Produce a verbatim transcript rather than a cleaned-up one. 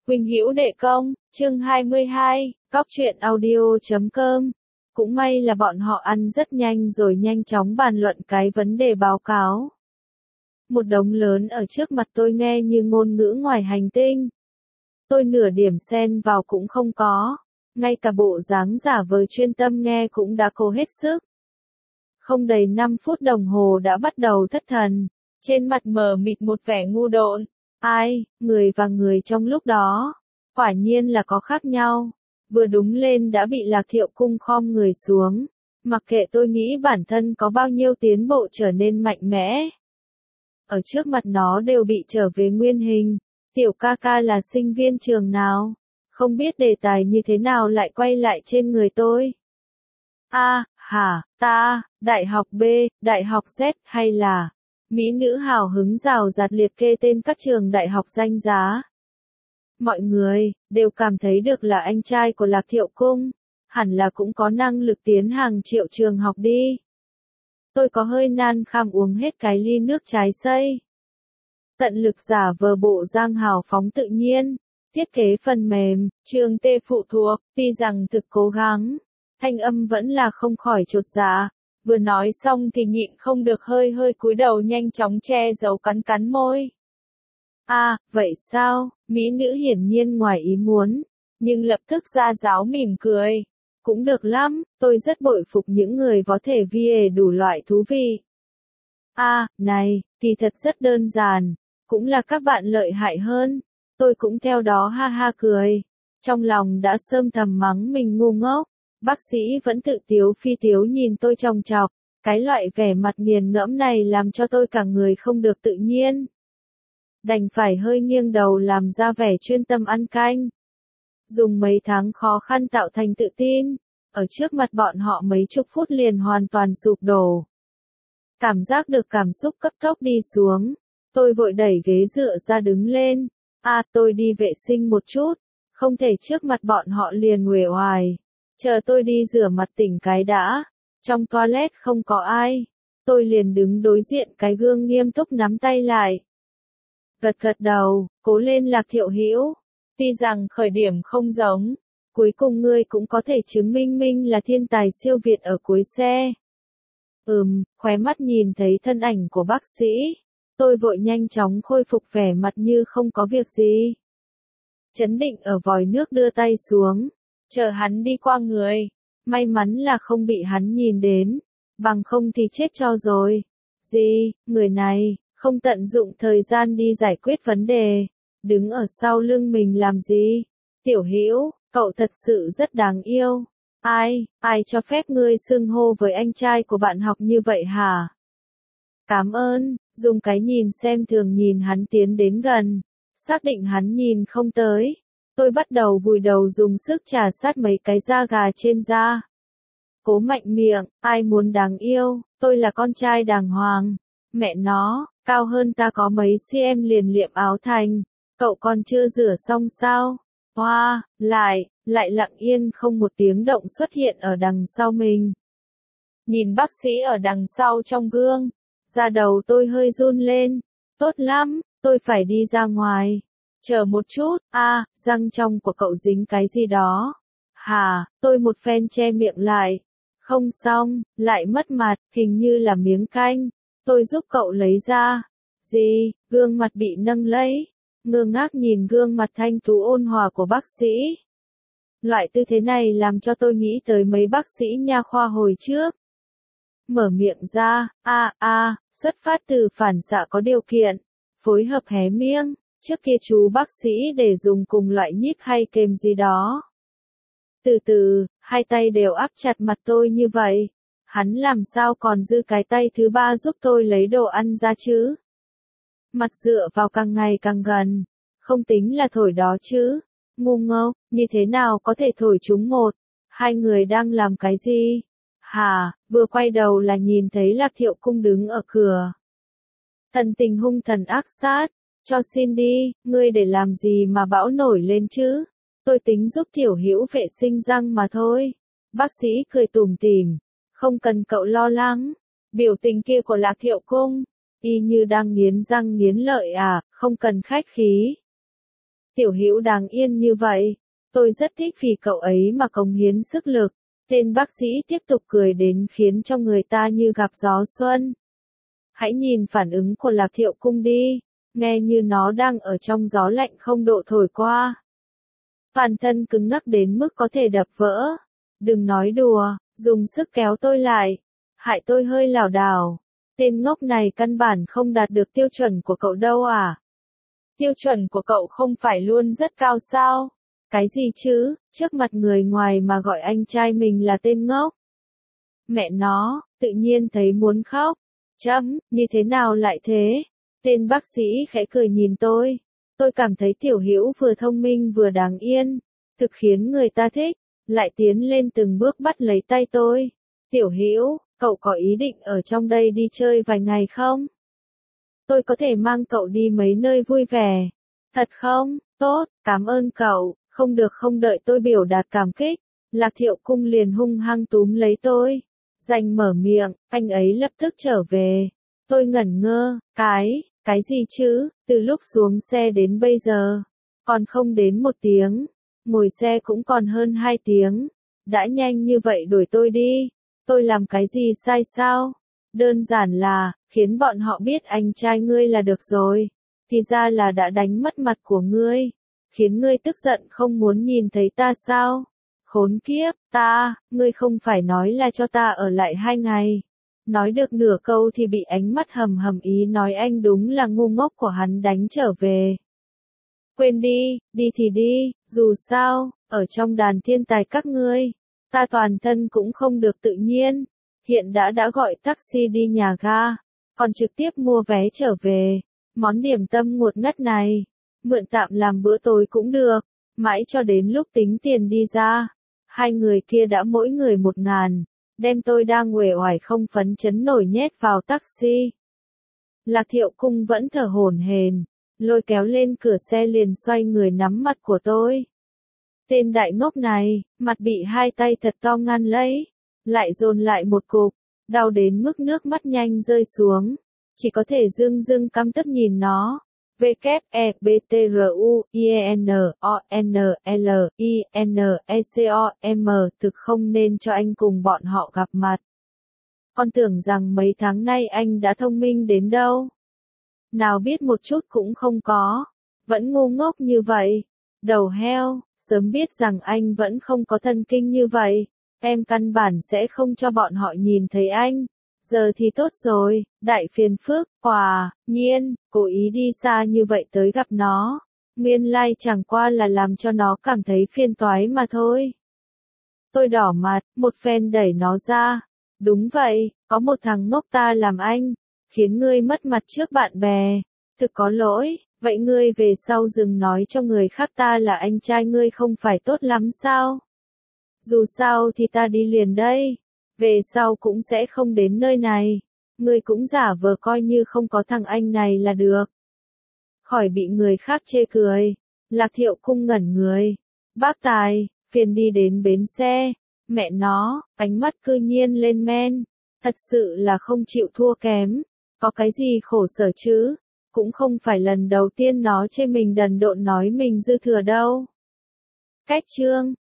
Quỳnh Hữu Đệ Công, chương hai mươi hai, Góc truyện audio chấm com. Cũng may là bọn họ ăn rất nhanh rồi nhanh chóng bàn luận cái vấn đề báo cáo. Một đống lớn ở trước mặt tôi nghe như ngôn ngữ ngoài hành tinh. Tôi nửa điểm xen vào cũng không có, ngay cả bộ dáng giả vờ chuyên tâm nghe cũng đã cố hết sức. Không đầy năm phút đồng hồ đã bắt đầu thất thần, trên mặt mờ mịt một vẻ ngu độn. Ai, người và người trong lúc đó, quả nhiên là có khác nhau. Vừa đúng lên đã bị Lạc Thiệu Cung khom người xuống, mặc kệ tôi nghĩ bản thân có bao nhiêu tiến bộ trở nên mạnh mẽ. Ở trước mặt nó đều bị trở về nguyên hình. Tiểu ca ca là sinh viên trường nào? Không biết đề tài như thế nào lại quay lại trên người tôi. A, à, hả, ta, đại học B, đại học Z hay là... Mỹ nữ hào hứng rào rạt liệt kê tên các trường đại học danh giá. Mọi người, đều cảm thấy được là anh trai của Lạc Thiệu Cung, hẳn là cũng có năng lực tiến hàng triệu trường học đi. Tôi có hơi nan kham uống hết cái ly nước trái cây. Tận lực giả vờ bộ giang hào phóng tự nhiên, thiết kế phần mềm, trường tê phụ thuộc, tuy rằng thực cố gắng, thanh âm vẫn là không khỏi chột dạ. Vừa nói xong thì nhịn không được hơi hơi cúi đầu nhanh chóng che giấu cắn cắn môi. À, vậy sao? Mỹ nữ hiển nhiên ngoài ý muốn, nhưng lập tức ra giáo mỉm cười. Cũng được lắm, tôi rất bội phục những người có thể vie đủ loại thú vị. À, này, thì thật rất đơn giản, cũng là các bạn lợi hại hơn. Tôi cũng theo đó ha ha cười, trong lòng đã sơm thầm mắng mình ngu ngốc. Bác sĩ vẫn tự tiếu phi tiếu nhìn tôi chòng chọc, cái loại vẻ mặt nghiền ngẫm này làm cho tôi cả người không được tự nhiên. Đành phải hơi nghiêng đầu làm ra vẻ chuyên tâm ăn canh. Dùng mấy tháng khó khăn tạo thành tự tin, ở trước mặt bọn họ mấy chục phút liền hoàn toàn sụp đổ. Cảm giác được cảm xúc cấp tốc đi xuống, tôi vội đẩy ghế dựa ra đứng lên. À, tôi đi vệ sinh một chút, không thể trước mặt bọn họ liền uể oải. Chờ tôi đi rửa mặt tỉnh cái đã, trong toilet không có ai, tôi liền đứng đối diện cái gương nghiêm túc nắm tay lại. Gật gật đầu, cố lên Lạc Thiệu Hữu, tuy rằng khởi điểm không giống, cuối cùng ngươi cũng có thể chứng minh mình là thiên tài siêu việt ở cuối xe. Ừm, khóe mắt nhìn thấy thân ảnh của bác sĩ, tôi vội nhanh chóng khôi phục vẻ mặt như không có việc gì. Chấn định ở vòi nước đưa tay xuống. Chờ hắn đi qua người, may mắn là không bị hắn nhìn đến, bằng không thì chết cho rồi. Gì, người này, không tận dụng thời gian đi giải quyết vấn đề, đứng ở sau lưng mình làm gì? Tiểu Hữu, cậu thật sự rất đáng yêu. Ai, ai cho phép ngươi xưng hô với anh trai của bạn học như vậy hả? Cảm ơn, dùng cái nhìn xem thường nhìn hắn tiến đến gần, xác định hắn nhìn không tới. Tôi bắt đầu vùi đầu dùng sức trà sát mấy cái da gà trên da. Cố mạnh miệng, ai muốn đáng yêu, tôi là con trai đàng hoàng. Mẹ nó, cao hơn ta có mấy cm liền liệm áo thành. Cậu còn chưa rửa xong sao? Hoa, wow, lại, lại lặng yên không một tiếng động xuất hiện ở đằng sau mình. Nhìn bác sĩ ở đằng sau trong gương, da đầu tôi hơi run lên. Tốt lắm, tôi phải đi ra ngoài. Chờ một chút, a, à, răng trong của cậu dính cái gì đó. Hà, tôi một phen che miệng lại. Không xong, lại mất mặt, hình như là miếng canh. Tôi giúp cậu lấy ra. Gì, gương mặt bị nâng lấy. Ngơ ngác nhìn gương mặt thanh tú ôn hòa của bác sĩ. Loại tư thế này làm cho tôi nghĩ tới mấy bác sĩ nha khoa hồi trước. Mở miệng ra, a a, xuất phát từ phản xạ có điều kiện. Phối hợp hé miệng. Trước kia chú bác sĩ để dùng cùng loại nhíp hay kềm gì đó. Từ từ, hai tay đều áp chặt mặt tôi như vậy. Hắn làm sao còn dư cái tay thứ ba giúp tôi lấy đồ ăn ra chứ? Mặt dựa vào càng ngày càng gần. Không tính là thổi đó chứ. Ngu ngốc, như thế nào có thể thổi chúng một? Hai người đang làm cái gì? Hà, vừa quay đầu là nhìn thấy Lạc Thiệu Cung đứng ở cửa. Thần tình hung thần ác sát. Cho xin đi, ngươi để làm gì mà bão nổi lên chứ? Tôi tính giúp Tiểu Hữu vệ sinh răng mà thôi. Bác sĩ cười tủm tỉm, không cần cậu lo lắng. Biểu tình kia của Lạc Thiệu Cung, y như đang nghiến răng nghiến lợi à, không cần khách khí. Tiểu Hữu đáng yên như vậy, tôi rất thích vì cậu ấy mà cống hiến sức lực. Tên bác sĩ tiếp tục cười đến khiến cho người ta như gặp gió xuân. Hãy nhìn phản ứng của Lạc Thiệu Cung đi, nghe như nó đang ở trong gió lạnh không độ thổi qua. Toàn thân cứng ngắc đến mức có thể đập vỡ. Đừng nói đùa, dùng sức kéo tôi lại, hại tôi hơi lảo đảo. Tên ngốc này căn bản không đạt được tiêu chuẩn của cậu đâu à? Tiêu chuẩn của cậu không phải luôn rất cao sao? Cái gì chứ, trước mặt người ngoài mà gọi anh trai mình là tên ngốc. Mẹ nó, tự nhiên thấy muốn khóc. Chấm, như thế nào lại thế? Tên bác sĩ khẽ cười nhìn tôi. Tôi cảm thấy Tiểu Hữu vừa thông minh vừa đáng yên, thực khiến người ta thích, lại tiến lên từng bước bắt lấy tay tôi. Tiểu Hữu, cậu có ý định ở trong đây đi chơi vài ngày không? Tôi có thể mang cậu đi mấy nơi vui vẻ. Thật không? Tốt, cảm ơn cậu. Không được, không đợi tôi biểu đạt cảm kích, Lạc Thiệu Cung liền hung hăng túm lấy tôi. Giành mở miệng, anh ấy lập tức trở về. Tôi ngẩn ngơ, cái, cái gì chứ, từ lúc xuống xe đến bây giờ, còn không đến một tiếng, ngồi xe cũng còn hơn hai tiếng, đã nhanh như vậy đuổi tôi đi, tôi làm cái gì sai sao? Đơn giản là, khiến bọn họ biết anh trai ngươi là được rồi, thì ra là đã đánh mất mặt của ngươi, khiến ngươi tức giận không muốn nhìn thấy ta sao? Khốn kiếp, ta, ngươi không phải nói là cho ta ở lại hai ngày. Nói được nửa câu thì bị ánh mắt hầm hầm ý nói anh đúng là ngu ngốc của hắn đánh trở về. Quên đi, đi thì đi, dù sao, ở trong đàn thiên tài các ngươi, ta toàn thân cũng không được tự nhiên. Hiện đã đã gọi taxi đi nhà ga, còn trực tiếp mua vé trở về. Món điểm tâm ngọt ngất này, mượn tạm làm bữa tối cũng được, mãi cho đến lúc tính tiền đi ra. Hai người kia đã mỗi người một ngàn, đem tôi đang uể oải không phấn chấn nổi nhét vào taxi. Lạc Thiệu Cung vẫn thở hổn hển, lôi kéo lên cửa xe liền xoay người nắm mặt của tôi. Tên đại ngốc này, mặt bị hai tay thật to ngăn lấy, lại dồn lại một cục, đau đến mức nước mắt nhanh rơi xuống, chỉ có thể dưng dưng căm tức nhìn nó. W E B T R U I E N O N L I N E C O M thực không nên cho anh cùng bọn họ gặp mặt. Con tưởng rằng mấy tháng nay anh đã thông minh đến đâu. Nào biết một chút cũng không có. Vẫn ngu ngốc như vậy. Đầu heo, sớm biết rằng anh vẫn không có thần kinh như vậy. Em căn bản sẽ không cho bọn họ nhìn thấy anh. Giờ thì tốt rồi, đại phiền phức, quả, nhiên, cố ý đi xa như vậy tới gặp nó. Nguyên lai like chẳng qua là làm cho nó cảm thấy phiền toái mà thôi. Tôi đỏ mặt, một phen đẩy nó ra. Đúng vậy, có một thằng ngốc ta làm anh, khiến ngươi mất mặt trước bạn bè. Thực có lỗi, vậy ngươi về sau đừng nói cho người khác ta là anh trai ngươi không phải tốt lắm sao? Dù sao thì ta đi liền đây. Về sau cũng sẽ không đến nơi này. Ngươi cũng giả vờ coi như không có thằng anh này là được. Khỏi bị người khác chê cười. Lạc Thiệu Cung ngẩn người. Bác Tài, phiền đi đến bến xe. Mẹ nó, ánh mắt cư nhiên lên men. Thật sự là không chịu thua kém. Có cái gì khổ sở chứ? Cũng không phải lần đầu tiên nó chê mình đần độn nói mình dư thừa đâu. Cách chương